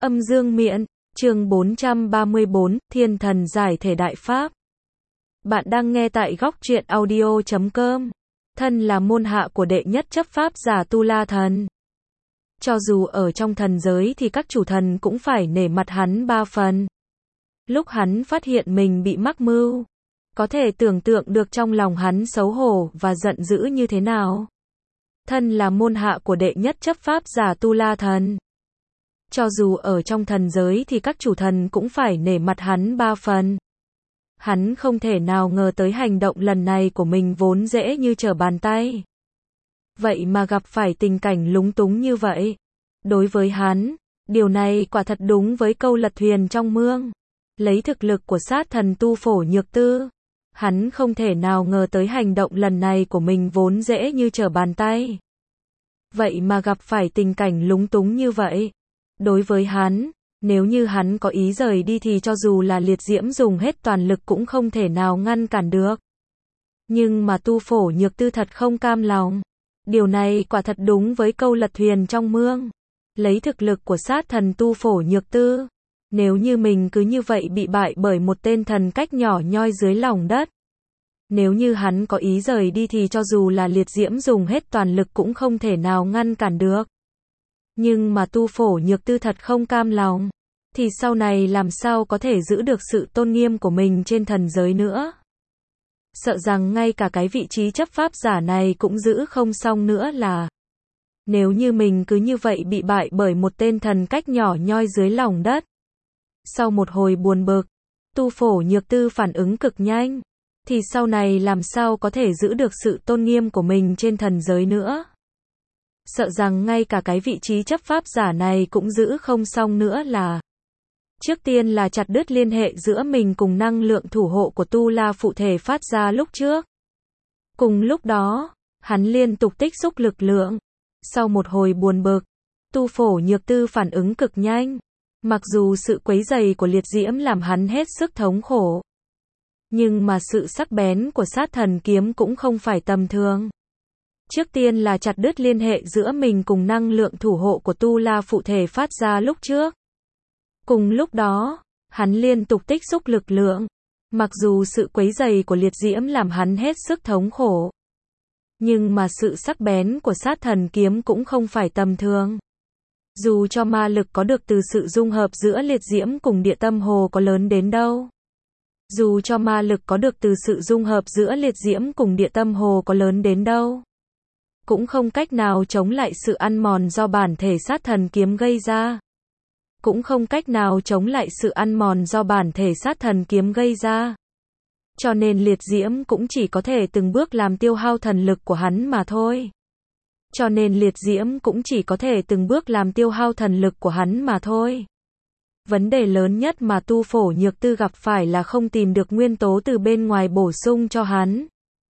Âm dương miện, chương 434, Thiên thần giải thể đại pháp. Bạn đang nghe tại góc truyện audio.com. Thân là môn hạ của đệ nhất chấp pháp giả Tu La Thần. Cho dù ở trong thần giới thì các chủ thần cũng phải nể mặt hắn ba phần. Lúc hắn phát hiện mình bị mắc mưu, có thể tưởng tượng được trong lòng hắn xấu hổ và giận dữ như thế nào. Thân là môn hạ của đệ nhất chấp pháp giả Tu La Thần. Cho dù ở trong thần giới thì các chủ thần cũng phải nể mặt hắn ba phần. Hắn không thể nào ngờ tới hành động lần này của mình vốn dễ như trở bàn tay. Vậy mà gặp phải tình cảnh lúng túng như vậy. Đối với hắn, điều này quả thật đúng với câu lật thuyền trong mương. Lấy thực lực của sát thần Tu Phổ Nhược Tư, hắn không thể nào ngờ tới hành động lần này của mình vốn dễ như trở bàn tay. Vậy mà gặp phải tình cảnh lúng túng như vậy. Đối với hắn, nếu như hắn có ý rời đi thì cho dù là liệt diễm dùng hết toàn lực cũng không thể nào ngăn cản được. Nhưng mà Tu Phổ Nhược Tư thật không cam lòng. Điều này quả thật đúng với câu lật thuyền trong mương. Lấy thực lực của sát thần Tu Phổ Nhược Tư, nếu như mình cứ như vậy bị bại bởi một tên thần cách nhỏ nhoi dưới lòng đất. Nếu như hắn có ý rời đi thì cho dù là liệt diễm dùng hết toàn lực cũng không thể nào ngăn cản được. Nhưng mà Tu Phổ Nhược Tư thật không cam lòng, thì sau này làm sao có thể giữ được sự tôn nghiêm của mình trên thần giới nữa. Sợ rằng ngay cả cái vị trí chấp pháp giả này cũng giữ không xong nữa là. Nếu như mình cứ như vậy bị bại bởi một tên thần cách nhỏ nhoi dưới lòng đất. Sau một hồi buồn bực, Tu Phổ Nhược Tư phản ứng cực nhanh, thì sau này làm sao có thể giữ được sự tôn nghiêm của mình trên thần giới nữa. Sợ rằng ngay cả cái vị trí chấp pháp giả này cũng giữ không xong nữa là. Trước tiên là chặt đứt liên hệ giữa mình cùng năng lượng thủ hộ của Tu La phụ thể phát ra lúc trước. Cùng lúc đó, hắn liên tục tích xúc lực lượng. Sau một hồi buồn bực, Tu Phổ Nhược Tư phản ứng cực nhanh. Mặc dù sự quấy rầy của liệt diễm làm hắn hết sức thống khổ. Nhưng mà sự sắc bén của sát thần kiếm cũng không phải tầm thường. Trước tiên là chặt đứt liên hệ giữa mình cùng năng lượng thủ hộ của Tu La phụ thể phát ra lúc trước. Cùng lúc đó, hắn liên tục tích xúc lực lượng. Mặc dù sự quấy rầy của liệt diễm làm hắn hết sức thống khổ. Nhưng mà sự sắc bén của sát thần kiếm cũng không phải tầm thường. Dù cho ma lực có được từ sự dung hợp giữa liệt diễm cùng địa tâm hồ có lớn đến đâu. Dù cho ma lực có được từ sự dung hợp giữa liệt diễm cùng địa tâm hồ có lớn đến đâu. Cũng không cách nào chống lại sự ăn mòn do bản thể sát thần kiếm gây ra. Cũng không cách nào chống lại sự ăn mòn do bản thể sát thần kiếm gây ra. Cho nên liệt diễm cũng chỉ có thể từng bước làm tiêu hao thần lực của hắn mà thôi. Cho nên liệt diễm cũng chỉ có thể từng bước làm tiêu hao thần lực của hắn mà thôi. Vấn đề lớn nhất mà Tu Phổ Nhược Tư gặp phải là không tìm được nguyên tố từ bên ngoài bổ sung cho hắn.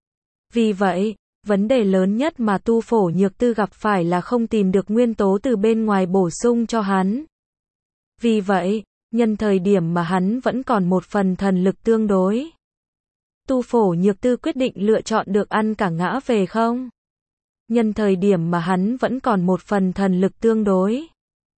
Vì vậy, vấn đề lớn nhất mà Tu Phổ Nhược Tư gặp phải là không tìm được nguyên tố từ bên ngoài bổ sung cho hắn. Vì vậy, nhân thời điểm mà hắn vẫn còn một phần thần lực tương đối, Tu Phổ Nhược Tư quyết định lựa chọn được ăn cả ngã về không. Nhân thời điểm mà hắn vẫn còn một phần thần lực tương đối,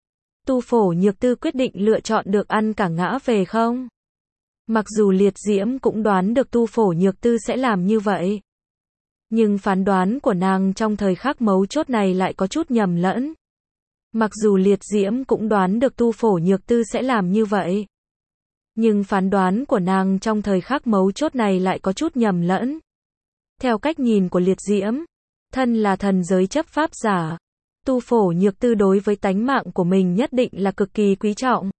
Tu Phổ Nhược Tư quyết định lựa chọn được ăn cả ngã về không. Mặc dù liệt diễm cũng đoán được Tu Phổ Nhược Tư sẽ làm như vậy. Nhưng phán đoán của nàng trong thời khắc mấu chốt này lại có chút nhầm lẫn. Mặc dù liệt diễm cũng đoán được Tu Phổ Nhược Tư sẽ làm như vậy. Nhưng phán đoán của nàng trong thời khắc mấu chốt này lại có chút nhầm lẫn. Theo cách nhìn của liệt diễm, thân là thần giới chấp pháp giả, Tu Phổ Nhược Tư đối với tánh mạng của mình nhất định là cực kỳ quý trọng.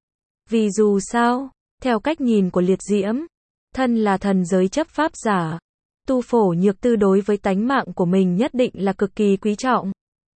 Vì dù sao, theo cách nhìn của liệt diễm, thân là thần giới chấp pháp giả, Tu Phổ Nhược Tư đối với tánh mạng của mình nhất định là cực kỳ quý trọng.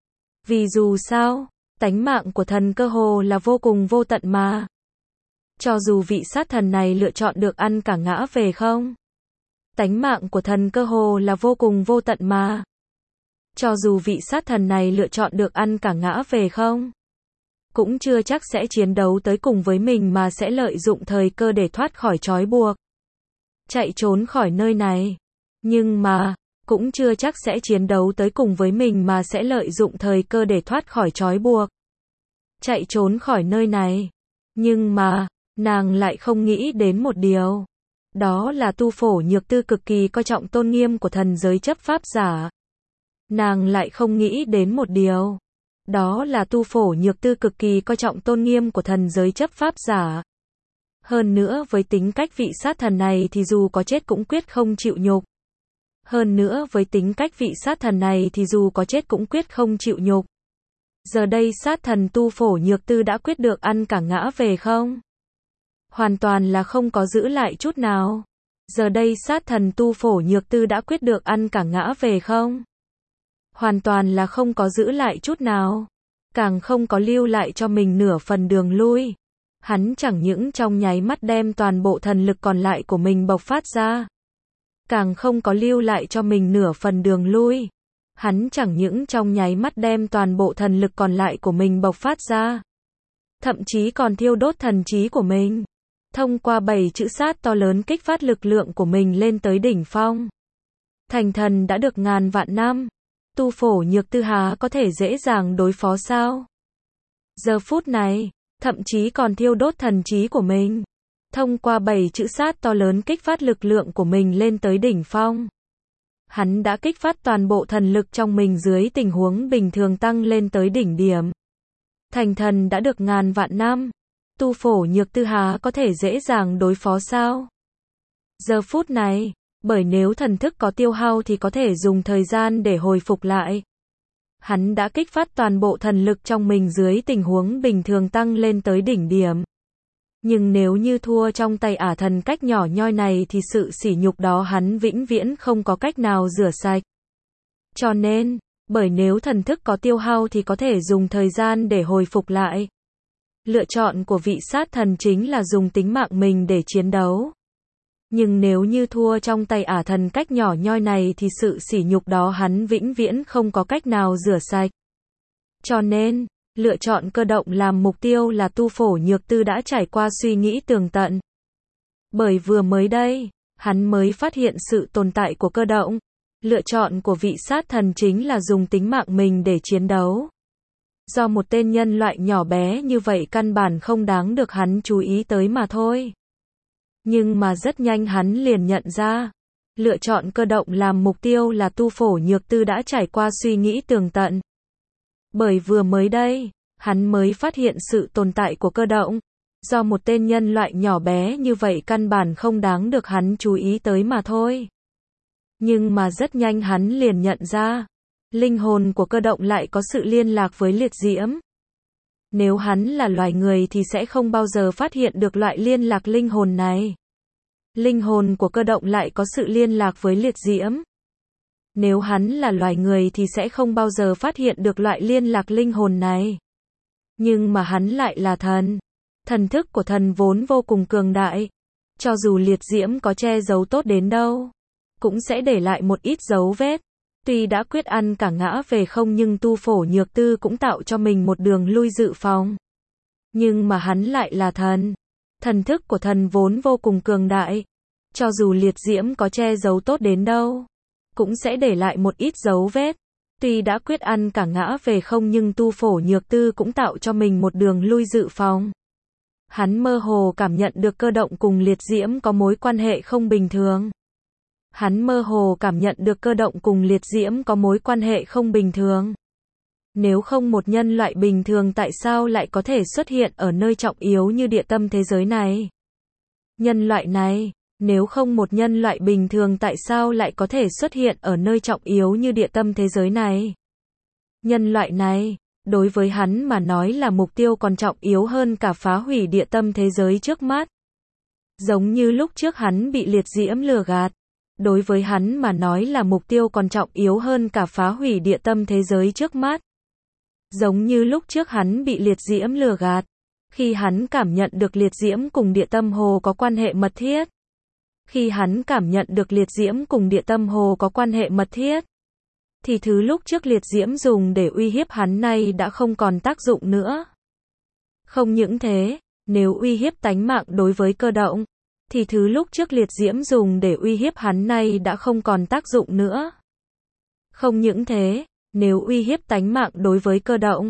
Vì dù sao, tánh mạng của thần cơ hồ là vô cùng vô tận mà. Cho dù vị sát thần này lựa chọn được ăn cả ngã về không. Tánh mạng của thần cơ hồ là vô cùng vô tận mà. Cho dù vị sát thần này lựa chọn được ăn cả ngã về không. Cũng chưa chắc sẽ chiến đấu tới cùng với mình mà sẽ lợi dụng thời cơ để thoát khỏi trói buộc. Chạy trốn khỏi nơi này. Nhưng mà, cũng chưa chắc sẽ chiến đấu tới cùng với mình mà sẽ lợi dụng thời cơ để thoát khỏi trói buộc. chạy trốn khỏi nơi này. Nhưng mà, nàng lại không nghĩ đến một điều. Đó là Tu Phổ Nhược Tư cực kỳ coi trọng tôn nghiêm của thần giới chấp pháp giả. Nàng lại không nghĩ đến một điều. Đó là Tu Phổ Nhược Tư cực kỳ coi trọng tôn nghiêm của thần giới chấp pháp giả. Hơn nữa với tính cách vị sát thần này thì dù có chết cũng quyết không chịu nhục. Hơn nữa với tính cách vị sát thần này thì dù có chết cũng quyết không chịu nhục. Giờ đây sát thần Tu Phổ Nhược Tư đã quyết được ăn cả ngã về không? Hoàn toàn là không có giữ lại chút nào. Giờ đây sát thần Tu Phổ Nhược Tư đã quyết được ăn cả ngã về không? Hoàn toàn là không có giữ lại chút nào. Càng không có lưu lại cho mình nửa phần đường lui. Hắn chẳng những trong nháy mắt đem toàn bộ thần lực còn lại của mình bộc phát ra. Càng không có lưu lại cho mình nửa phần đường lui. Hắn chẳng những trong nháy mắt đem toàn bộ thần lực còn lại của mình bộc phát ra. Thậm chí còn thiêu đốt thần trí của mình. Thông qua 7 chữ sát to lớn kích phát lực lượng của mình lên tới đỉnh phong. Thành thần đã được ngàn vạn năm. Tu Phổ Nhược Tư há có thể dễ dàng đối phó sao? Giờ phút này, thậm chí còn thiêu đốt thần trí của mình. Thông qua 7 chữ sát to lớn kích phát lực lượng của mình lên tới đỉnh phong. Hắn đã kích phát toàn bộ thần lực trong mình dưới tình huống bình thường tăng lên tới đỉnh điểm. Thành thần đã được ngàn vạn năm. Tu Phổ Nhược Tư há có thể dễ dàng đối phó sao? Giờ phút này, bởi nếu thần thức có tiêu hao thì có thể dùng thời gian để hồi phục lại. Hắn đã kích phát toàn bộ thần lực trong mình dưới tình huống bình thường tăng lên tới đỉnh điểm. Nhưng nếu như thua trong tay ả thần cách nhỏ nhoi này thì sự sỉ nhục đó hắn vĩnh viễn không có cách nào rửa sạch. Cho nên, bởi nếu thần thức có tiêu hao thì có thể dùng thời gian để hồi phục lại. Lựa chọn của vị sát thần chính là dùng tính mạng mình để chiến đấu. Nhưng nếu như thua trong tay ả thần cách nhỏ nhoi này thì sự sỉ nhục đó hắn vĩnh viễn không có cách nào rửa sạch. Cho nên, lựa chọn cơ động làm mục tiêu là Tu Phổ Nhược Tư đã trải qua suy nghĩ tường tận. Bởi vừa mới đây, hắn mới phát hiện sự tồn tại của cơ động. Lựa chọn của vị sát thần chính là dùng tính mạng mình để chiến đấu. Do một tên nhân loại nhỏ bé như vậy căn bản không đáng được hắn chú ý tới mà thôi. Nhưng mà rất nhanh hắn liền nhận ra. Lựa chọn cơ động làm mục tiêu là Tu Phổ Nhược Tư đã trải qua suy nghĩ tường tận. Bởi vừa mới đây, hắn mới phát hiện sự tồn tại của cơ động. Do một tên nhân loại nhỏ bé như vậy căn bản không đáng được hắn chú ý tới mà thôi. Nhưng mà rất nhanh hắn liền nhận ra. Linh hồn của cơ động lại có sự liên lạc với liệt diễm. Nếu hắn là loài người thì sẽ không bao giờ phát hiện được loại liên lạc linh hồn này. Linh hồn của cơ động lại có sự liên lạc với liệt diễm. Nếu hắn là loài người thì sẽ không bao giờ phát hiện được loại liên lạc linh hồn này. Nhưng mà hắn lại là thần. Thần thức của thần vốn vô cùng cường đại. Cho dù liệt diễm có che giấu tốt đến đâu, cũng sẽ để lại một ít dấu vết. Tuy đã quyết ăn cả ngã về không nhưng Tu Phổ Nhược Tư cũng tạo cho mình một đường lui dự phòng. Nhưng mà hắn lại là thần. Thần thức của thần vốn vô cùng cường đại. Cho dù liệt diễm có che giấu tốt đến đâu, cũng sẽ để lại một ít dấu vết. Tuy đã quyết ăn cả ngã về không nhưng Tu Phổ Nhược Tư cũng tạo cho mình một đường lui dự phòng. Hắn mơ hồ cảm nhận được cơ động cùng liệt diễm có mối quan hệ không bình thường. Hắn mơ hồ cảm nhận được cơ động cùng liệt diễm có mối quan hệ không bình thường. Nếu không một nhân loại bình thường tại sao lại có thể xuất hiện ở nơi trọng yếu như địa tâm thế giới này? Nhân loại này, nếu không một nhân loại bình thường tại sao lại có thể xuất hiện ở nơi trọng yếu như địa tâm thế giới này? Nhân loại này, đối với hắn mà nói là mục tiêu còn trọng yếu hơn cả phá hủy địa tâm thế giới trước mắt. Giống như lúc trước hắn bị liệt diễm lừa gạt. Đối với hắn mà nói là mục tiêu còn trọng yếu hơn cả phá hủy địa tâm thế giới trước mắt. Giống như lúc trước hắn bị liệt diễm lừa gạt. Khi hắn cảm nhận được liệt diễm cùng địa tâm hồ có quan hệ mật thiết. Khi hắn cảm nhận được liệt diễm cùng địa tâm hồ có quan hệ mật thiết. Thì thứ lúc trước liệt diễm dùng để uy hiếp hắn nay đã không còn tác dụng nữa. Không những thế, nếu uy hiếp tánh mạng đối với cơ động, thì thứ lúc trước liệt diễm dùng để uy hiếp hắn nay đã không còn tác dụng nữa. Không những thế, nếu uy hiếp tánh mạng đối với cơ động,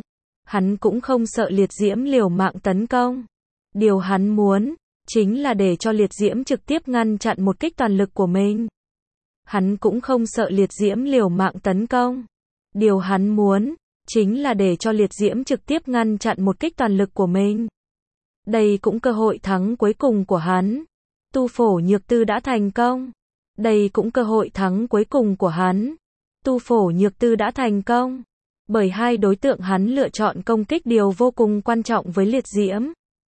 Hắn cũng không sợ liệt diễm liều mạng tấn công. Điều hắn muốn, chính là để cho liệt diễm trực tiếp ngăn chặn một kích toàn lực của mình. Hắn cũng không sợ liệt diễm liều mạng tấn công. Điều hắn muốn, chính là để cho liệt diễm trực tiếp ngăn chặn một kích toàn lực của mình. Đây cũng cơ hội thắng cuối cùng của hắn. Tu Phổ Nhược Tư đã thành công. Đây cũng cơ hội thắng cuối cùng của hắn. Tu Phổ Nhược Tư đã thành công. Bởi hai đối tượng hắn lựa chọn công kích điều vô cùng quan trọng với liệt diễm.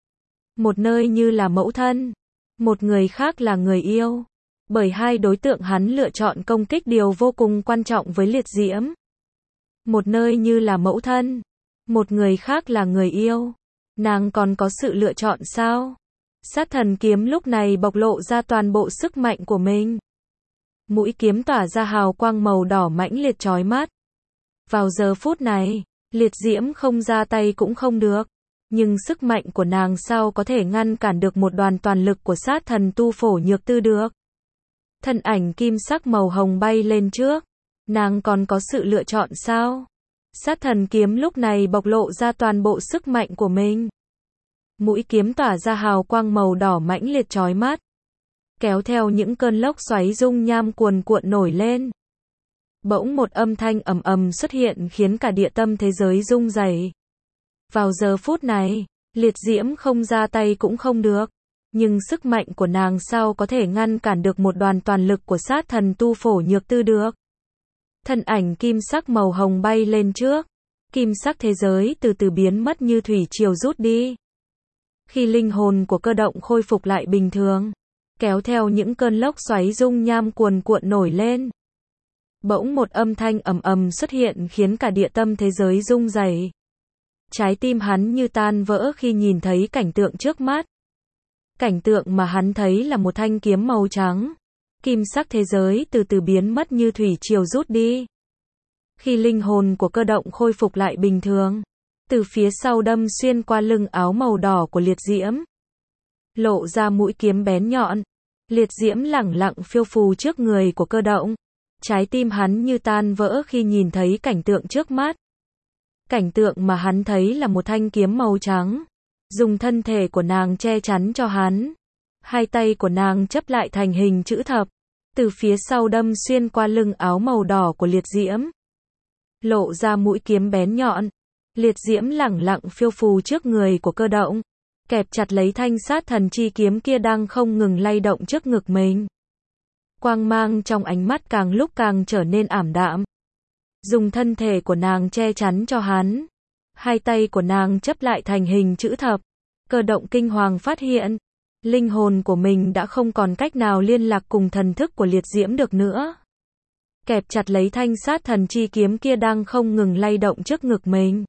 Một nơi như là mẫu thân, một người khác là người yêu. Bởi hai đối tượng hắn lựa chọn công kích điều vô cùng quan trọng với liệt diễm. Một nơi như là mẫu thân, một người khác là người yêu. Nàng còn có sự lựa chọn sao? Sát thần kiếm lúc này bộc lộ ra toàn bộ sức mạnh của mình. Mũi kiếm tỏa ra hào quang màu đỏ mãnh liệt chói mắt. Vào giờ phút này, liệt diễm không ra tay cũng không được. Nhưng sức mạnh của nàng sao có thể ngăn cản được một đoàn toàn lực của sát thần Tu Phổ Nhược Tư được? Thân ảnh kim sắc màu hồng bay lên trước. Nàng còn có sự lựa chọn sao? Sát thần kiếm lúc này bộc lộ ra toàn bộ sức mạnh của mình. Mũi kiếm tỏa ra hào quang màu đỏ mãnh liệt chói mắt. Kéo theo những cơn lốc xoáy dung nham cuồn cuộn nổi lên. Bỗng một âm thanh ầm ầm xuất hiện khiến cả địa tâm thế giới rung rẩy. Vào giờ phút này, liệt diễm không ra tay cũng không được. Nhưng sức mạnh của nàng sao có thể ngăn cản được một đoàn toàn lực của sát thần Tu Phổ Nhược Tư được? Thân ảnh kim sắc màu hồng bay lên trước. Kim sắc thế giới từ từ biến mất như thủy triều rút đi. Khi linh hồn của Cơ Động khôi phục lại bình thường, kéo theo những cơn lốc xoáy dung nham cuồn cuộn nổi lên. Bỗng một âm thanh ầm ầm xuất hiện khiến cả địa tâm thế giới rung rẩy. Trái tim hắn như tan vỡ khi nhìn thấy cảnh tượng trước mắt. Cảnh tượng mà hắn thấy là một thanh kiếm màu trắng. Kim sắc thế giới từ từ biến mất như thủy triều rút đi. Khi linh hồn của Cơ Động khôi phục lại bình thường, từ phía sau đâm xuyên qua lưng áo màu đỏ của liệt diễm. Lộ ra mũi kiếm bén nhọn. Liệt diễm lẳng lặng phiêu phù trước người của Cơ Động. Trái tim hắn như tan vỡ khi nhìn thấy cảnh tượng trước mắt. Cảnh tượng mà hắn thấy là một thanh kiếm màu trắng. Dùng thân thể của nàng che chắn cho hắn. Hai tay của nàng chấp lại thành hình chữ thập. Từ phía sau đâm xuyên qua lưng áo màu đỏ của liệt diễm. Lộ ra mũi kiếm bén nhọn. Liệt diễm lẳng lặng phiêu phù trước người của Cơ Động. Kẹp chặt lấy thanh sát thần chi kiếm kia đang không ngừng lay động trước ngực mình. Quang mang trong ánh mắt càng lúc càng trở nên ảm đạm. Dùng thân thể của nàng che chắn cho hắn. Hai tay của nàng chấp lại thành hình chữ thập. Cơ Động kinh hoàng phát hiện. Linh hồn của mình đã không còn cách nào liên lạc cùng thần thức của liệt diễm được nữa. Kẹp chặt lấy thanh sát thần chi kiếm kia đang không ngừng lay động trước ngực mình.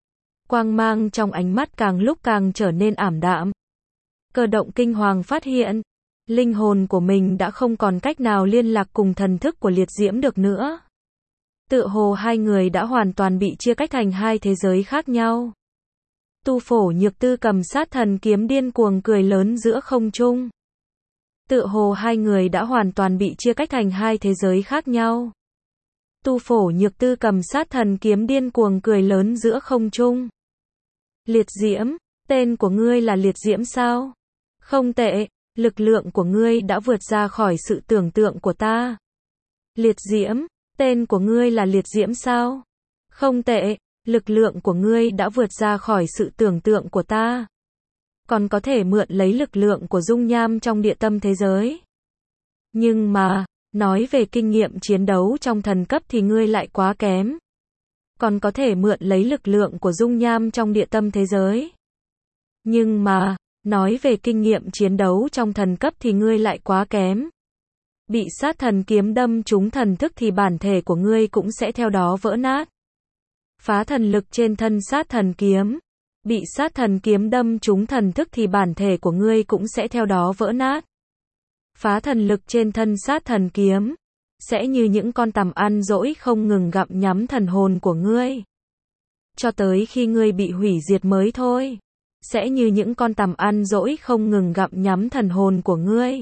Quang mang trong ánh mắt càng lúc càng trở nên ảm đạm. Cơ Động kinh hoàng phát hiện. Linh hồn của mình đã không còn cách nào liên lạc cùng thần thức của liệt diễm được nữa. Tựa hồ hai người đã hoàn toàn bị chia cách thành hai thế giới khác nhau. Tu Phổ Nhược Tư cầm sát thần kiếm điên cuồng cười lớn giữa không trung. Tựa hồ hai người đã hoàn toàn bị chia cách thành hai thế giới khác nhau. Tu Phổ Nhược Tư cầm sát thần kiếm điên cuồng cười lớn giữa không trung. Liệt diễm, tên của ngươi là liệt diễm sao? Không tệ, lực lượng của ngươi đã vượt ra khỏi sự tưởng tượng của ta. Liệt diễm, tên của ngươi là liệt diễm sao? Không tệ, lực lượng của ngươi đã vượt ra khỏi sự tưởng tượng của ta. Còn có thể mượn lấy lực lượng của dung nham trong địa tâm thế giới. Nhưng mà, nói về kinh nghiệm chiến đấu trong thần cấp thì ngươi lại quá kém. Còn có thể mượn lấy lực lượng của dung nham trong địa tâm thế giới. Nhưng mà, nói về kinh nghiệm chiến đấu trong thần cấp thì ngươi lại quá kém. Bị sát thần kiếm đâm trúng thần thức thì bản thể của ngươi cũng sẽ theo đó vỡ nát. Phá thần lực trên thân sát thần kiếm. Bị sát thần kiếm đâm trúng thần thức thì bản thể của ngươi cũng sẽ theo đó vỡ nát. Phá thần lực trên thân sát thần kiếm. Sẽ như những con tằm ăn dỗi không ngừng gặm nhắm thần hồn của ngươi. Cho tới khi ngươi bị hủy diệt mới thôi. Sẽ như những con tằm ăn dỗi không ngừng gặm nhắm thần hồn của ngươi.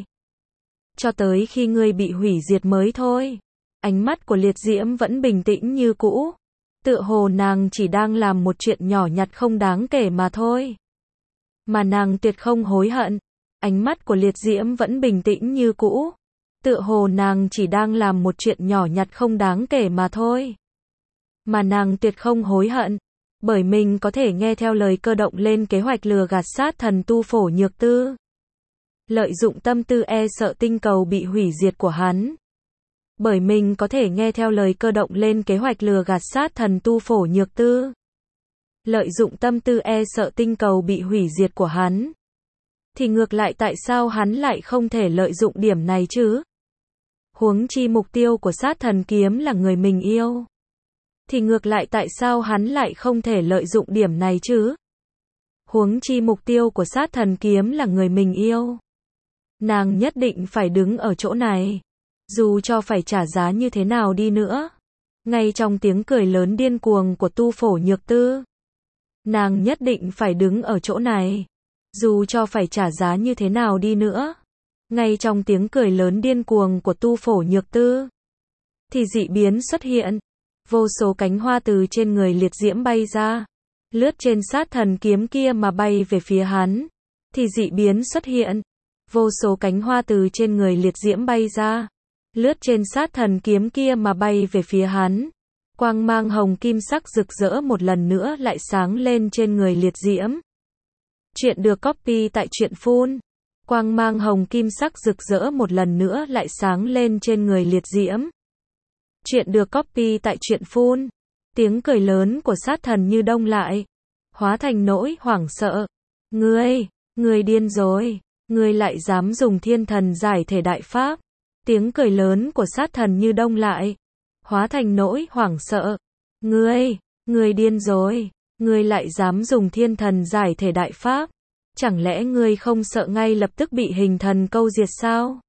Cho tới khi ngươi bị hủy diệt mới thôi. Ánh mắt của liệt diễm vẫn bình tĩnh như cũ. Tựa hồ nàng chỉ đang làm một chuyện nhỏ nhặt không đáng kể mà thôi. Mà nàng tuyệt không hối hận. Ánh mắt của Liệt Diễm vẫn bình tĩnh như cũ. Tựa hồ nàng chỉ đang làm một chuyện nhỏ nhặt không đáng kể mà thôi. Mà nàng tuyệt không hối hận. Bởi mình có thể nghe theo lời Cơ Động lên kế hoạch lừa gạt sát thần Tu Phổ Nhược Tư. Lợi dụng tâm tư e sợ tinh cầu bị hủy diệt của hắn. Bởi mình có thể nghe theo lời Cơ Động lên kế hoạch lừa gạt sát thần Tu Phổ Nhược Tư. Lợi dụng tâm tư e sợ tinh cầu bị hủy diệt của hắn. Thì ngược lại tại sao hắn lại không thể lợi dụng điểm này chứ? Huống chi mục tiêu của sát thần kiếm là người mình yêu. Thì ngược lại tại sao hắn lại không thể lợi dụng điểm này chứ? Huống chi mục tiêu của sát thần kiếm là người mình yêu. Nàng nhất định phải đứng ở chỗ này. Dù cho phải trả giá như thế nào đi nữa. Ngay trong tiếng cười lớn điên cuồng của Tu Phổ Nhược Tư. Nàng nhất định phải đứng ở chỗ này. Dù cho phải trả giá như thế nào đi nữa. Ngay trong tiếng cười lớn điên cuồng của Tu Phổ Nhược Tư. Thì dị biến xuất hiện. Vô số cánh hoa từ trên người Liệt Diễm bay ra. Lướt trên sát thần kiếm kia mà bay về phía hắn. Thì dị biến xuất hiện. Vô số cánh hoa từ trên người Liệt Diễm bay ra. Lướt trên sát thần kiếm kia mà bay về phía hắn. Quang mang hồng kim sắc rực rỡ một lần nữa lại sáng lên trên người Liệt Diễm. Chuyện được copy tại truyện phun. Quang mang hồng kim sắc rực rỡ một lần nữa lại sáng lên trên người Liệt Diễm. Chuyện được copy tại truyện phun. Tiếng cười lớn của sát thần như đông lại. Hóa thành nỗi hoảng sợ. Ngươi điên rồi. Ngươi lại dám dùng thiên thần giải thể đại pháp. Tiếng cười lớn của sát thần như đông lại. Hóa thành nỗi hoảng sợ. Ngươi điên rồi. Ngươi lại dám dùng thiên thần giải thể đại pháp. Chẳng lẽ ngươi không sợ ngay lập tức bị hình thần câu diệt sao?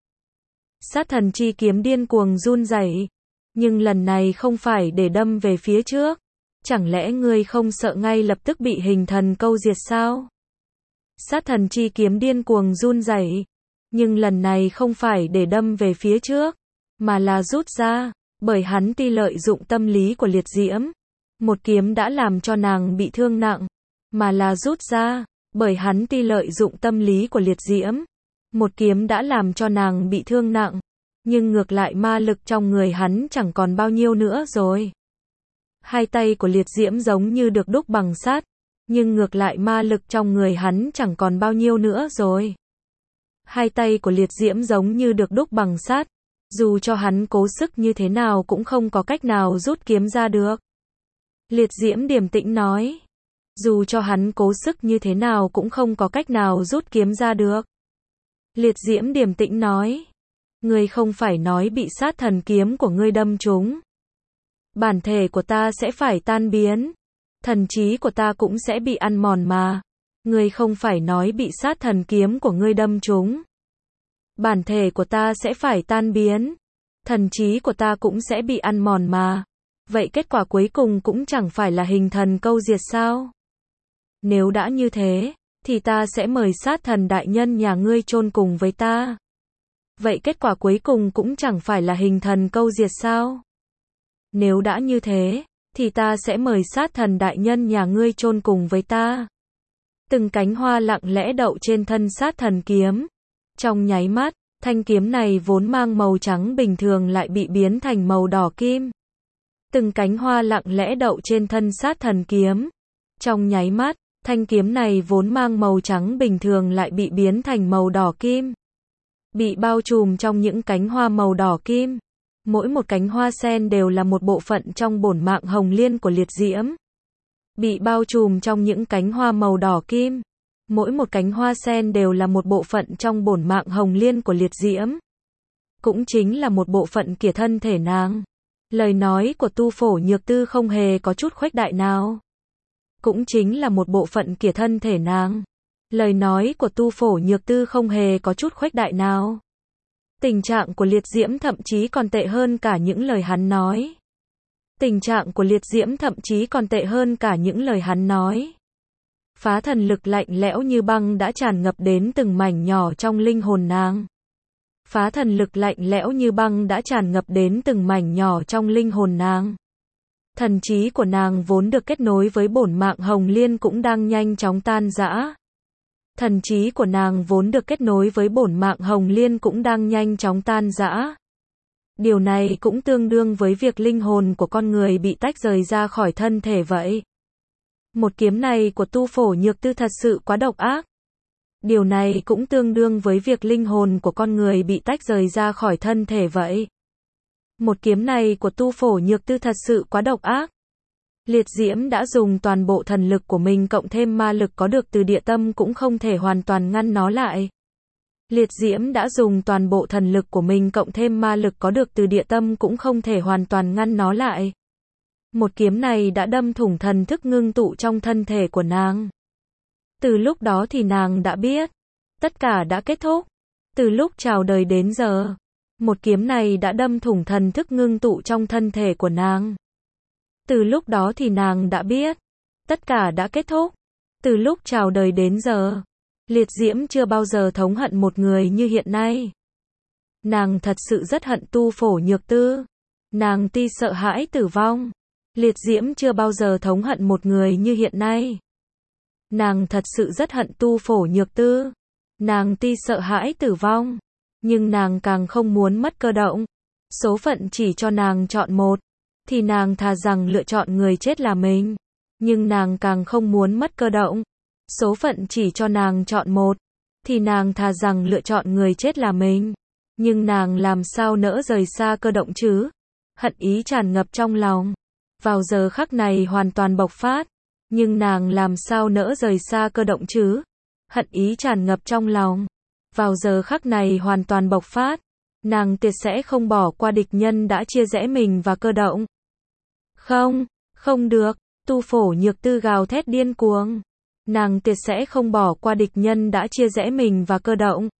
Sát thần chi kiếm điên cuồng run rẩy. Nhưng lần này không phải để đâm về phía trước. Chẳng lẽ ngươi không sợ ngay lập tức bị hình thần câu diệt sao? Sát thần chi kiếm điên cuồng run rẩy. Nhưng lần này không phải để đâm về phía trước. Mà là rút ra. Bởi hắn ti lợi dụng tâm lý của Liệt Diễm. Một kiếm đã làm cho nàng bị thương nặng. Mà là rút ra. Bởi hắn ti lợi dụng tâm lý của Liệt Diễm. Một kiếm đã làm cho nàng bị thương nặng. Nhưng ngược lại ma lực trong người hắn chẳng còn bao nhiêu nữa rồi. Hai tay của Liệt Diễm giống như được đúc bằng sắt. Nhưng ngược lại ma lực trong người hắn chẳng còn bao nhiêu nữa rồi. Hai tay của Liệt Diễm giống như được đúc bằng sắt. Dù cho hắn cố sức như thế nào cũng không có cách nào rút kiếm ra được. Liệt Diễm điềm tĩnh nói. Dù cho hắn cố sức như thế nào cũng không có cách nào rút kiếm ra được. Liệt Diễm điềm tĩnh nói. Ngươi không phải nói bị sát thần kiếm của ngươi đâm trúng. Bản thể của ta sẽ phải tan biến. Thần trí của ta cũng sẽ bị ăn mòn mà. Ngươi không phải nói bị sát thần kiếm của ngươi đâm trúng. Bản thể của ta sẽ phải tan biến. Thần trí của ta cũng sẽ bị ăn mòn mà. Vậy kết quả cuối cùng cũng chẳng phải là hình thần câu diệt sao? Nếu đã như thế, thì ta sẽ mời sát thần đại nhân nhà ngươi chôn cùng với ta. Vậy kết quả cuối cùng cũng chẳng phải là hình thần câu diệt sao? Nếu đã như thế, thì ta sẽ mời sát thần đại nhân nhà ngươi chôn cùng với ta. Từng cánh hoa lặng lẽ đậu trên thân sát thần kiếm. Trong nháy mắt, thanh kiếm này vốn mang màu trắng bình thường lại bị biến thành màu đỏ kim. Từng cánh hoa lặng lẽ đậu trên thân sát thần kiếm. Trong nháy mắt, thanh kiếm này vốn mang màu trắng bình thường lại bị biến thành màu đỏ kim. Bị bao trùm trong những cánh hoa màu đỏ kim. Mỗi một cánh hoa sen đều là một bộ phận trong bổn mạng hồng liên của Liệt Diễm. Bị bao trùm trong những cánh hoa màu đỏ kim. Mỗi một cánh hoa sen đều là một bộ phận trong bổn mạng hồng liên của Liệt Diễm. Cũng chính là một bộ phận của thân thể nàng. Lời nói của Tu Phổ Nhược Tư không hề có chút khuếch đại nào. Cũng chính là một bộ phận của thân thể nàng. Lời nói của Tu Phổ Nhược Tư không hề có chút khuếch đại nào. Tình trạng của Liệt Diễm thậm chí còn tệ hơn cả những lời hắn nói. Tình trạng của Liệt Diễm thậm chí còn tệ hơn cả những lời hắn nói. Phá thần lực lạnh lẽo như băng đã tràn ngập đến từng mảnh nhỏ trong linh hồn nàng. Phá thần lực lạnh lẽo như băng đã tràn ngập đến từng mảnh nhỏ trong linh hồn nàng. Thần trí của nàng vốn được kết nối với bổn mạng Hồng Liên cũng đang nhanh chóng tan rã. Thần trí của nàng vốn được kết nối với bổn mạng Hồng Liên cũng đang nhanh chóng tan rã. Điều này cũng tương đương với việc linh hồn của con người bị tách rời ra khỏi thân thể vậy. Một kiếm này của Tu Phổ Nhược Tư thật sự quá độc ác. Điều này cũng tương đương với việc linh hồn của con người bị tách rời ra khỏi thân thể vậy. Một kiếm này của Tu Phổ Nhược Tư thật sự quá độc ác. Liệt diễm đã dùng toàn bộ thần lực của mình cộng thêm ma lực có được từ địa tâm cũng không thể hoàn toàn ngăn nó lại. Liệt diễm đã dùng toàn bộ thần lực của mình cộng thêm ma lực có được từ địa tâm cũng không thể hoàn toàn ngăn nó lại. Một kiếm này đã đâm thủng thần thức ngưng tụ trong thân thể của nàng. Từ lúc đó thì nàng đã biết, tất cả đã kết thúc. Từ lúc chào đời đến giờ, một kiếm này đã đâm thủng thần thức ngưng tụ trong thân thể của nàng. Từ lúc đó thì nàng đã biết, tất cả đã kết thúc. Từ lúc chào đời đến giờ, liệt diễm chưa bao giờ thống hận một người như hiện nay. Nàng thật sự rất hận Tu Phổ Nhược Tư. Nàng ti sợ hãi tử vong. Liệt diễm chưa bao giờ thống hận một người như hiện nay. Nàng thật sự rất hận Tu Phổ Nhược Tư. Nàng ti sợ hãi tử vong. Nhưng nàng càng không muốn mất cơ động. Số phận chỉ cho nàng chọn một. Thì nàng thà rằng lựa chọn người chết là mình. Nhưng nàng càng không muốn mất cơ động. Số phận chỉ cho nàng chọn một. Thì nàng thà rằng lựa chọn người chết là mình. Nhưng nàng làm sao nỡ rời xa cơ động chứ? Hận ý tràn ngập trong lòng. Vào giờ khắc này hoàn toàn bộc phát. Nhưng nàng làm sao nỡ rời xa cơ động chứ? Hận ý tràn ngập trong lòng. Vào giờ khắc này hoàn toàn bộc phát. Nàng tuyệt sẽ không bỏ qua địch nhân đã chia rẽ mình và cơ động. Không, không được. Tu Phổ Nhược Tư gào thét điên cuồng. Nàng tuyệt sẽ không bỏ qua địch nhân đã chia rẽ mình và cơ động.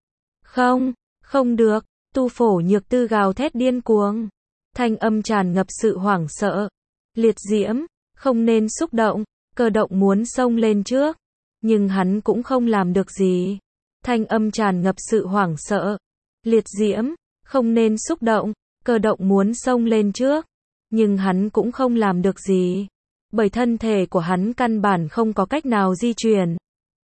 Không, không được. Tu Phổ Nhược Tư gào thét điên cuồng. Thanh âm tràn ngập sự hoảng sợ. Liệt diễm, không nên xúc động. Cơ động muốn xông lên trước. Nhưng hắn cũng không làm được gì. Thanh âm tràn ngập sự hoảng sợ. Liệt diễm, không nên xúc động. Cơ động muốn xông lên trước. Nhưng hắn cũng không làm được gì. Bởi thân thể của hắn căn bản không có cách nào di chuyển.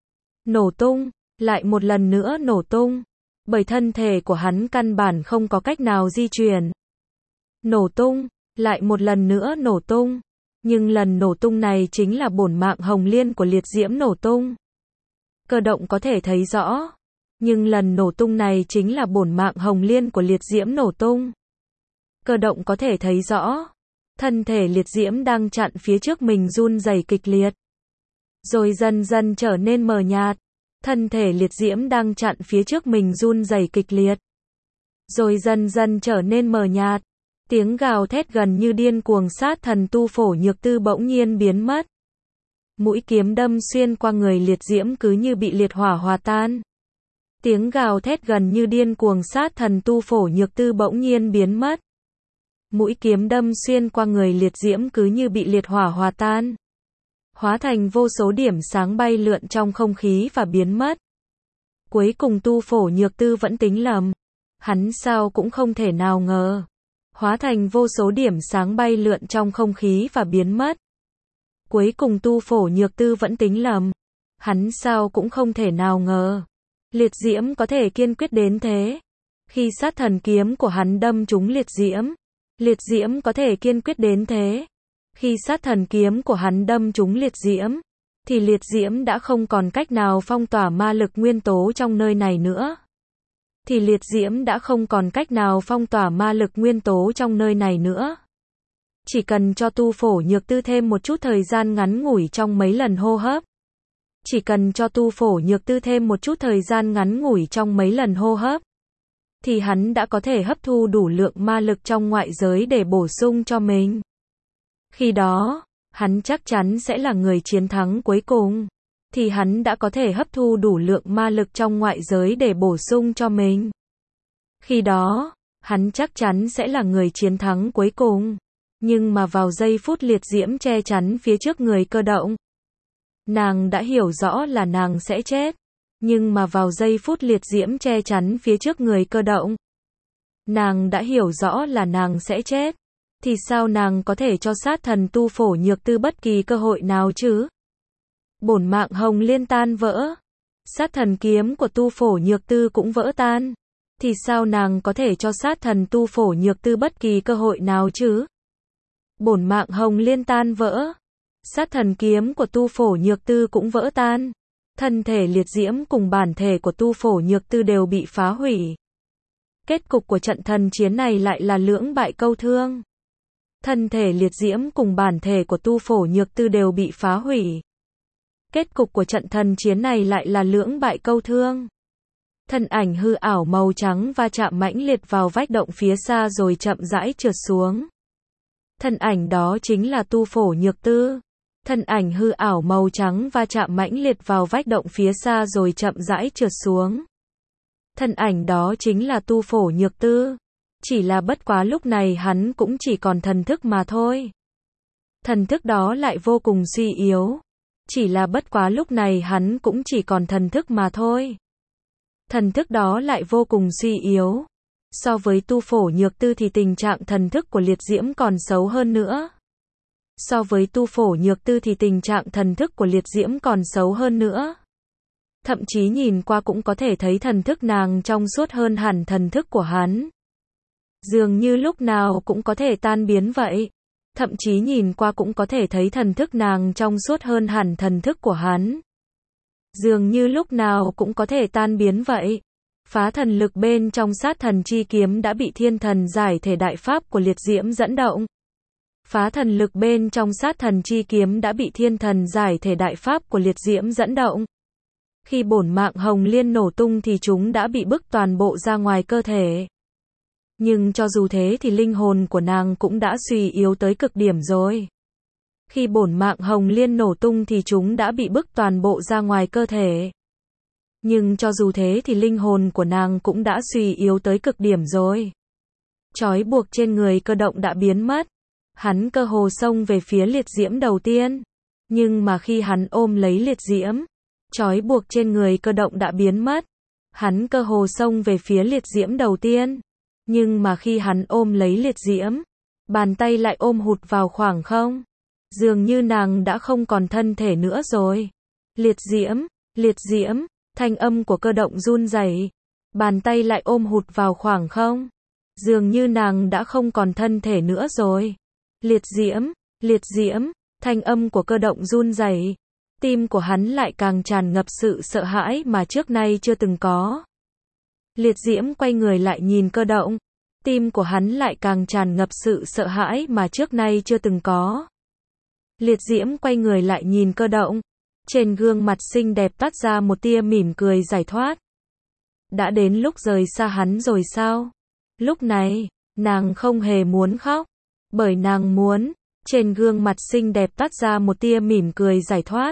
Nổ tung, lại một lần nữa nổ tung. Bởi thân thể của hắn căn bản không có cách nào di chuyển. Nổ tung, lại một lần nữa nổ tung. Nhưng lần nổ tung này chính là bổn mạng Hồng Liên của liệt diễm nổ tung. Cơ động có thể thấy rõ. Nhưng lần nổ tung này chính là bổn mạng Hồng Liên của liệt diễm nổ tung. Cơ động có thể thấy rõ. Thân thể liệt diễm đang chặn phía trước mình run rẩy kịch liệt. Rồi dần dần trở nên mờ nhạt. Thân thể liệt diễm đang chặn phía trước mình run rẩy kịch liệt. Rồi dần dần trở nên mờ nhạt. Tiếng gào thét gần như điên cuồng sát thần Tu Phổ Nhược Tư bỗng nhiên biến mất. Mũi kiếm đâm xuyên qua người liệt diễm cứ như bị liệt hỏa hòa tan. Tiếng gào thét gần như điên cuồng sát thần Tu Phổ Nhược Tư bỗng nhiên biến mất. Mũi kiếm đâm xuyên qua người liệt diễm cứ như bị liệt hỏa hòa tan. Hóa thành vô số điểm sáng bay lượn trong không khí và biến mất. Cuối cùng Tu Phổ Nhược Tư vẫn tính lầm. Hắn sao cũng không thể nào ngờ. Hóa thành vô số điểm sáng bay lượn trong không khí và biến mất. Cuối cùng Tu Phổ Nhược Tư vẫn tính lầm. Hắn sao cũng không thể nào ngờ. Liệt diễm có thể kiên quyết đến thế. Khi sát thần kiếm của hắn đâm trúng liệt diễm có thể kiên quyết đến thế. Khi sát thần kiếm của hắn đâm trúng liệt diễm, thì liệt diễm đã không còn cách nào phong tỏa ma lực nguyên tố trong nơi này nữa. Thì liệt diễm đã không còn cách nào phong tỏa ma lực nguyên tố trong nơi này nữa. Chỉ cần cho Tu Phổ Nhược Tư thêm một chút thời gian ngắn ngủi trong mấy lần hô hấp. Chỉ cần cho Tu Phổ Nhược Tư thêm một chút thời gian ngắn ngủi trong mấy lần hô hấp. Thì hắn đã có thể hấp thu đủ lượng ma lực trong ngoại giới để bổ sung cho mình. Khi đó, hắn chắc chắn sẽ là người chiến thắng cuối cùng. Thì hắn đã có thể hấp thu đủ lượng ma lực trong ngoại giới để bổ sung cho mình. Khi đó, hắn chắc chắn sẽ là người chiến thắng cuối cùng. Nhưng mà vào giây phút liệt diễm che chắn phía trước người cơ động. Nàng đã hiểu rõ là nàng sẽ chết. Nhưng mà vào giây phút liệt diễm che chắn phía trước người cơ động. Nàng đã hiểu rõ là nàng sẽ chết. thì sao nàng có thể cho sát thần Tu Phổ Nhược Tư bất kỳ cơ hội nào chứ? Bổn mạng Hồng Liên tan vỡ. Sát thần kiếm của Tu Phổ Nhược Tư cũng vỡ tan. Thì sao nàng có thể cho sát thần Tu Phổ Nhược Tư bất kỳ cơ hội nào chứ? Bổn mạng Hồng Liên tan vỡ. Sát thần kiếm của Tu Phổ Nhược Tư cũng vỡ tan. Thân thể liệt diễm cùng bản thể của Tu Phổ Nhược Tư đều bị phá hủy. Kết cục của trận thần chiến này lại là lưỡng bại câu thương. Thân thể liệt diễm cùng bản thể của Tu Phổ Nhược Tư đều bị phá hủy. Kết cục của trận thần chiến này lại là lưỡng bại câu thương. Thân ảnh hư ảo màu trắng va chạm mãnh liệt vào vách động phía xa rồi chậm rãi trượt xuống. Thân ảnh đó chính là Tu Phổ Nhược Tư. Thân ảnh hư ảo màu trắng va chạm mãnh liệt vào vách động phía xa rồi chậm rãi trượt xuống. Thân ảnh đó chính là Tu Phổ Nhược Tư. Chỉ là bất quá lúc này hắn cũng chỉ còn thần thức mà thôi. Thần thức đó lại vô cùng suy yếu. Chỉ là bất quá lúc này hắn cũng chỉ còn thần thức mà thôi. Thần thức đó lại vô cùng suy yếu. So với Tu Phổ Nhược Tư thì tình trạng thần thức của liệt diễm còn xấu hơn nữa. So với Tu Phổ Nhược Tư thì tình trạng thần thức của liệt diễm còn xấu hơn nữa. Thậm chí nhìn qua cũng có thể thấy thần thức nàng trong suốt hơn hẳn thần thức của hắn. Dường như lúc nào cũng có thể tan biến vậy. Thậm chí nhìn qua cũng có thể thấy thần thức nàng trong suốt hơn hẳn thần thức của hắn. Dường như lúc nào cũng có thể tan biến vậy. Phá thần lực bên trong sát thần chi kiếm đã bị thiên thần giải thể đại pháp của liệt diễm dẫn động. Phá thần lực bên trong sát thần chi kiếm đã bị thiên thần giải thể đại pháp của liệt diễm dẫn động. Khi bổn mạng Hồng Liên nổ tung thì chúng đã bị bức toàn bộ ra ngoài cơ thể. Nhưng cho dù thế thì linh hồn của nàng cũng đã suy yếu tới cực điểm rồi. Khi bổn mạng Hồng Liên nổ tung thì chúng đã bị bức toàn bộ ra ngoài cơ thể. Nhưng cho dù thế thì linh hồn của nàng cũng đã suy yếu tới cực điểm rồi. Trói buộc trên người Cơ Động đã biến mất. Hắn cơ hồ xông về phía liệt diễm đầu tiên. Nhưng mà khi hắn ôm lấy liệt diễm, trói buộc trên người Cơ Động đã biến mất. Hắn cơ hồ xông về phía liệt diễm đầu tiên. Nhưng mà khi hắn ôm lấy liệt diễm, bàn tay lại ôm hụt vào khoảng không. Dường như nàng đã không còn thân thể nữa rồi. Liệt diễm, thanh âm của Cơ Động run rẩy. Bàn tay lại ôm hụt vào khoảng không. Dường như nàng đã không còn thân thể nữa rồi. Liệt diễm, thanh âm của Cơ Động run rẩy. Tim của hắn lại càng tràn ngập sự sợ hãi mà trước nay chưa từng có. Liệt diễm quay người lại nhìn Cơ Động. Tim của hắn lại càng tràn ngập sự sợ hãi mà trước nay chưa từng có. Liệt diễm quay người lại nhìn Cơ Động. Trên gương mặt xinh đẹp toát ra một tia mỉm cười giải thoát. Đã đến lúc rời xa hắn rồi sao? Lúc này, nàng không hề muốn khóc. Bởi nàng muốn. Trên gương mặt xinh đẹp toát ra một tia mỉm cười giải thoát.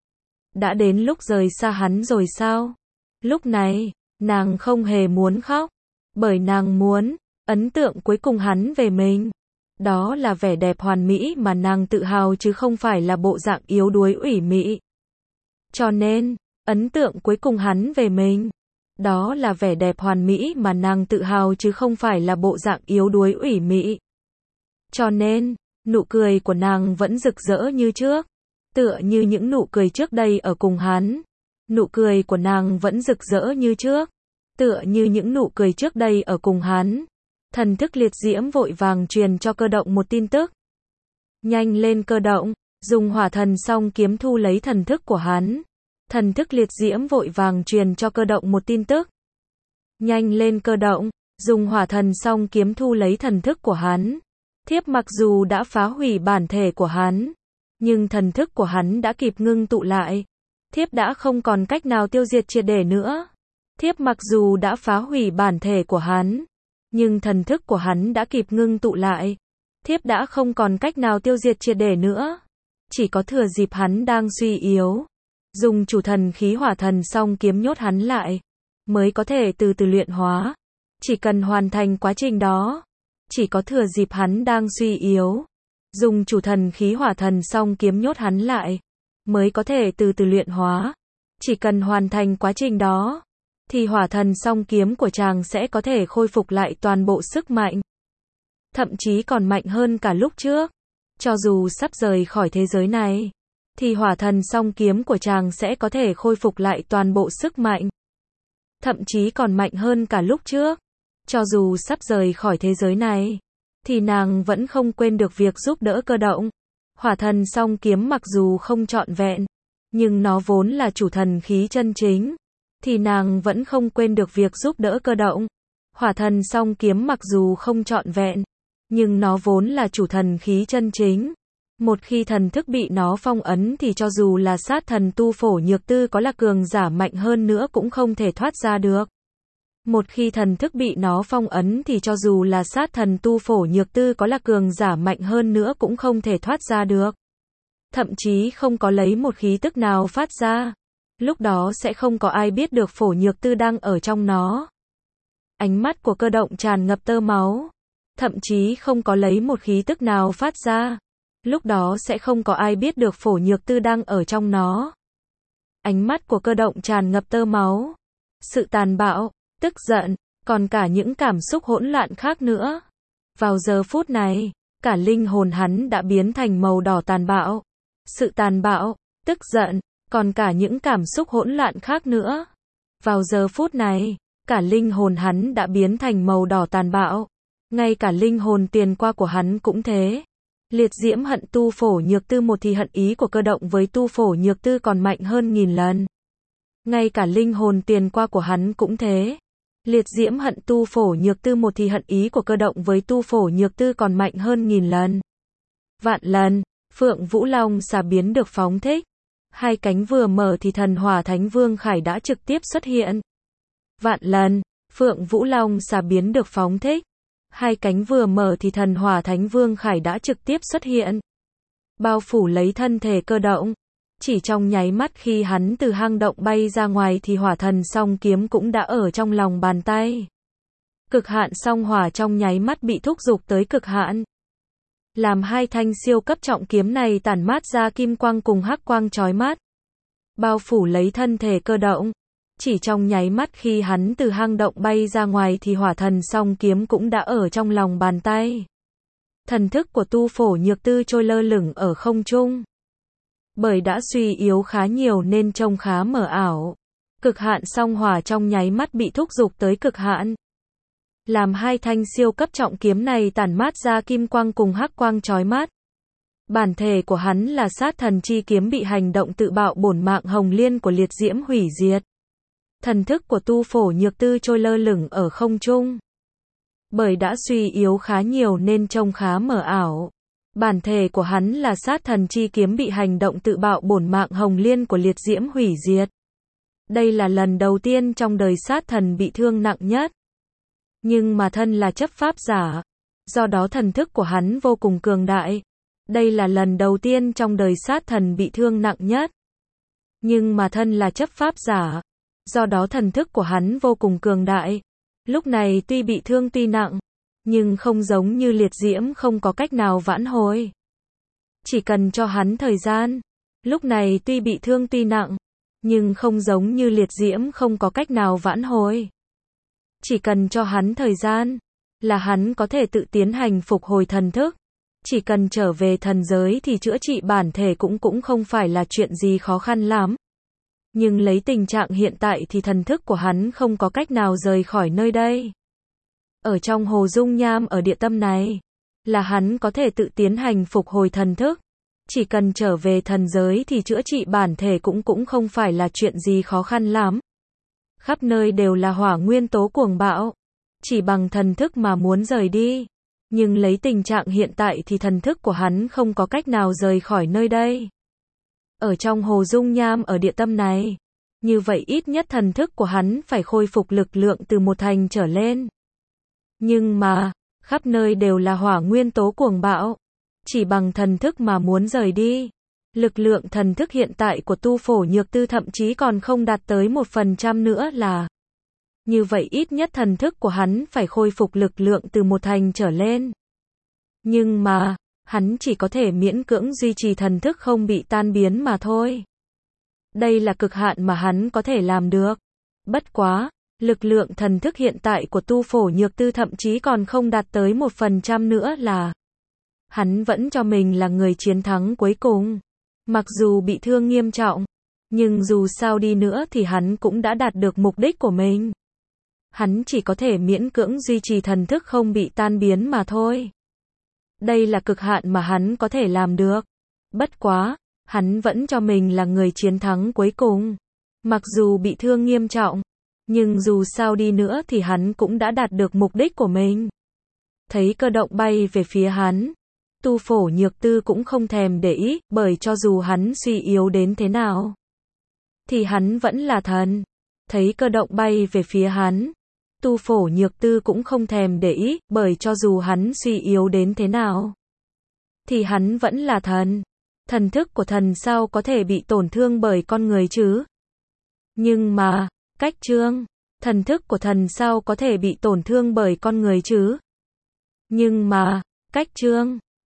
Đã đến lúc rời xa hắn rồi sao? Lúc này, nàng không hề muốn khóc. Bởi nàng muốn. Ấn tượng cuối cùng hắn về mình. Đó là vẻ đẹp hoàn mỹ mà nàng tự hào chứ không phải là bộ dạng yếu đuối ủy mị. Cho nên, ấn tượng cuối cùng hắn về mình. Đó là vẻ đẹp hoàn mỹ mà nàng tự hào chứ không phải là bộ dạng yếu đuối ủy mị. Cho nên, nụ cười của nàng vẫn rực rỡ như trước. Tựa như những nụ cười trước đây ở cùng hắn. Nụ cười của nàng vẫn rực rỡ như trước. Tựa như những nụ cười trước đây ở cùng hắn. Thần thức liệt diễm vội vàng truyền cho Cơ Động một tin tức. Nhanh lên Cơ Động, dùng hỏa thần song kiếm thu lấy thần thức của hắn. Thần thức liệt diễm vội vàng truyền cho Cơ Động một tin tức. Nhanh lên Cơ Động, dùng hỏa thần song kiếm thu lấy thần thức của hắn. Thiếp mặc dù đã phá hủy bản thể của hắn, nhưng thần thức của hắn đã kịp ngưng tụ lại. Thiếp đã không còn cách nào tiêu diệt triệt để nữa. Thiếp mặc dù đã phá hủy bản thể của hắn, nhưng thần thức của hắn đã kịp ngưng tụ lại. Thiếp đã không còn cách nào tiêu diệt triệt để nữa. Chỉ có thừa dịp hắn đang suy yếu, dùng chủ thần khí hỏa thần song kiếm nhốt hắn lại, mới có thể từ từ luyện hóa. Chỉ cần hoàn thành quá trình đó, chỉ có thừa dịp hắn đang suy yếu, dùng chủ thần khí hỏa thần song kiếm nhốt hắn lại, mới có thể từ từ luyện hóa. Chỉ cần hoàn thành quá trình đó, thì hỏa thần song kiếm của chàng sẽ có thể khôi phục lại toàn bộ sức mạnh. thậm chí còn mạnh hơn cả lúc trước. Cho dù sắp rời khỏi thế giới này, thì hỏa thần song kiếm của chàng sẽ có thể khôi phục lại toàn bộ sức mạnh. Thậm chí còn mạnh hơn cả lúc trước. Cho dù sắp rời khỏi thế giới này, thì nàng vẫn không quên được việc giúp đỡ Cơ Động. Hỏa thần song kiếm mặc dù không trọn vẹn, nhưng nó vốn là chủ thần khí chân chính, thì nàng vẫn không quên được việc giúp đỡ Cơ Động. Hỏa thần song kiếm mặc dù không trọn vẹn, nhưng nó vốn là chủ thần khí chân chính. Một khi thần thức bị nó phong ấn thì cho dù là sát thần Tu Phổ Nhược Tư có là cường giả mạnh hơn nữa cũng không thể thoát ra được. Một khi thần thức bị nó phong ấn thì cho dù là sát thần Tu Phổ Nhược Tư có là cường giả mạnh hơn nữa cũng không thể thoát ra được. Thậm chí không có lấy một khí tức nào phát ra. Lúc đó sẽ không có ai biết được Phổ Nhược Tư đang ở trong nó. Ánh mắt của Cơ Động tràn ngập tơ máu. Thậm chí không có lấy một khí tức nào phát ra. Lúc đó sẽ không có ai biết được Phổ Nhược Tư đang ở trong nó. Ánh mắt của Cơ Động tràn ngập tơ máu. Sự tàn bạo, tức giận, còn cả những cảm xúc hỗn loạn khác nữa. Vào giờ phút này, cả linh hồn hắn đã biến thành màu đỏ tàn bạo. Sự tàn bạo, tức giận, còn cả những cảm xúc hỗn loạn khác nữa. Vào giờ phút này, cả linh hồn hắn đã biến thành màu đỏ tàn bạo. Ngay cả linh hồn tiền qua của hắn cũng thế. Liệt diễm hận Tu Phổ Nhược Tư một thì hận ý của Cơ Động với Tu Phổ Nhược Tư còn mạnh hơn nghìn lần. Ngay cả linh hồn tiền qua của hắn cũng thế. Liệt diễm hận Tu Phổ Nhược Tư một thì hận ý của Cơ Động với Tu Phổ Nhược Tư còn mạnh hơn nghìn lần. Vạn lần, Phượng Vũ Long xà biến được phóng thích. Hai cánh vừa mở thì thần hỏa Thánh Vương Khải đã trực tiếp xuất hiện. Vạn lần, Phượng Vũ Long xà biến được phóng thích. Hai cánh vừa mở thì thần hỏa Thánh Vương Khải đã trực tiếp xuất hiện. Bao phủ lấy thân thể Cơ Động. Chỉ trong nháy mắt khi hắn từ hang động bay ra ngoài thì hỏa thần song kiếm cũng đã ở trong lòng bàn tay. Cực hạn song hỏa trong nháy mắt bị thúc giục tới cực hạn. Làm hai thanh siêu cấp trọng kiếm này tản mát ra kim quang cùng hắc quang chói mắt. Bao phủ lấy thân thể Cơ Động. Chỉ trong nháy mắt khi hắn từ hang động bay ra ngoài thì hỏa thần song kiếm cũng đã ở trong lòng bàn tay. Thần thức của Tu Phổ Nhược Tư trôi lơ lửng ở không trung. Bởi đã suy yếu khá nhiều nên trông khá mờ ảo. Cực hạn song hỏa trong nháy mắt bị thúc giục tới cực hạn. Làm hai thanh siêu cấp trọng kiếm này tản mát ra kim quang cùng hắc quang chói mắt. Bản thể của hắn là sát thần chi kiếm bị hành động tự bạo bổn mạng hồng liên của liệt diễm hủy diệt. Thần thức của Tu Phổ Nhược Tư trôi lơ lửng ở không trung. Bởi đã suy yếu khá nhiều nên trông khá mờ ảo. Bản thể của hắn là sát thần chi kiếm bị hành động tự bạo bổn mạng hồng liên của liệt diễm hủy diệt. Đây là lần đầu tiên trong đời sát thần bị thương nặng nhất. Nhưng mà thân là chấp pháp giả. Do đó thần thức của hắn vô cùng cường đại. Đây là lần đầu tiên trong đời sát thần bị thương nặng nhất. Nhưng mà thân là chấp pháp giả. Do đó thần thức của hắn vô cùng cường đại. Lúc này tuy bị thương tuy nặng, nhưng không giống như liệt diễm không có cách nào vãn hồi. Chỉ cần cho hắn thời gian. Lúc này tuy bị thương tuy nặng, nhưng không giống như liệt diễm không có cách nào vãn hồi. Chỉ cần cho hắn thời gian, là hắn có thể tự tiến hành phục hồi thần thức. Chỉ cần trở về thần giới thì chữa trị bản thể cũng không phải là chuyện gì khó khăn lắm. Nhưng lấy tình trạng hiện tại thì thần thức của hắn không có cách nào rời khỏi nơi đây. Ở trong hồ dung nham ở địa tâm này, là hắn có thể tự tiến hành phục hồi thần thức. Chỉ cần trở về thần giới thì chữa trị bản thể cũng không phải là chuyện gì khó khăn lắm. Khắp nơi đều là hỏa nguyên tố cuồng bạo. Chỉ bằng thần thức mà muốn rời đi. Nhưng lấy tình trạng hiện tại thì thần thức của hắn không có cách nào rời khỏi nơi đây. Ở trong hồ dung nham ở địa tâm này, như vậy ít nhất thần thức của hắn phải khôi phục lực lượng từ một thành trở lên. Nhưng mà, khắp nơi đều là hỏa nguyên tố cuồng bạo. Chỉ bằng thần thức mà muốn rời đi. Lực lượng thần thức hiện tại của Tu Phổ Nhược Tư thậm chí còn không đạt tới 1% nữa là. Như vậy ít nhất thần thức của hắn phải khôi phục lực lượng từ một thành trở lên. Nhưng mà, hắn chỉ có thể miễn cưỡng duy trì thần thức không bị tan biến mà thôi. Đây là cực hạn mà hắn có thể làm được. Bất quá, Lực lượng thần thức hiện tại của Tu Phổ Nhược Tư thậm chí còn không đạt tới 1% nữa là hắn vẫn cho mình là người chiến thắng cuối cùng. Mặc dù bị thương nghiêm trọng, nhưng dù sao đi nữa thì hắn cũng đã đạt được mục đích của mình. Hắn chỉ có thể miễn cưỡng duy trì thần thức không bị tan biến mà thôi. Đây là cực hạn mà hắn có thể làm được. Bất quá, hắn vẫn cho mình là người chiến thắng cuối cùng. Mặc dù bị thương nghiêm trọng, nhưng dù sao đi nữa thì hắn cũng đã đạt được mục đích của mình. Thấy cơ động bay về phía hắn, Tu Phổ Nhược Tư cũng không thèm để ý, bởi cho dù hắn suy yếu đến thế nào, thì hắn vẫn là thần. Thấy cơ động bay về phía hắn, Tu Phổ Nhược Tư cũng không thèm để ý, bởi cho dù hắn suy yếu đến thế nào, thì hắn vẫn là thần. Thần thức của thần sao có thể bị tổn thương bởi con người chứ? Nhưng mà, cách trương, thần thức của thần sao có thể bị tổn thương bởi con người chứ? Nhưng mà, cách trương,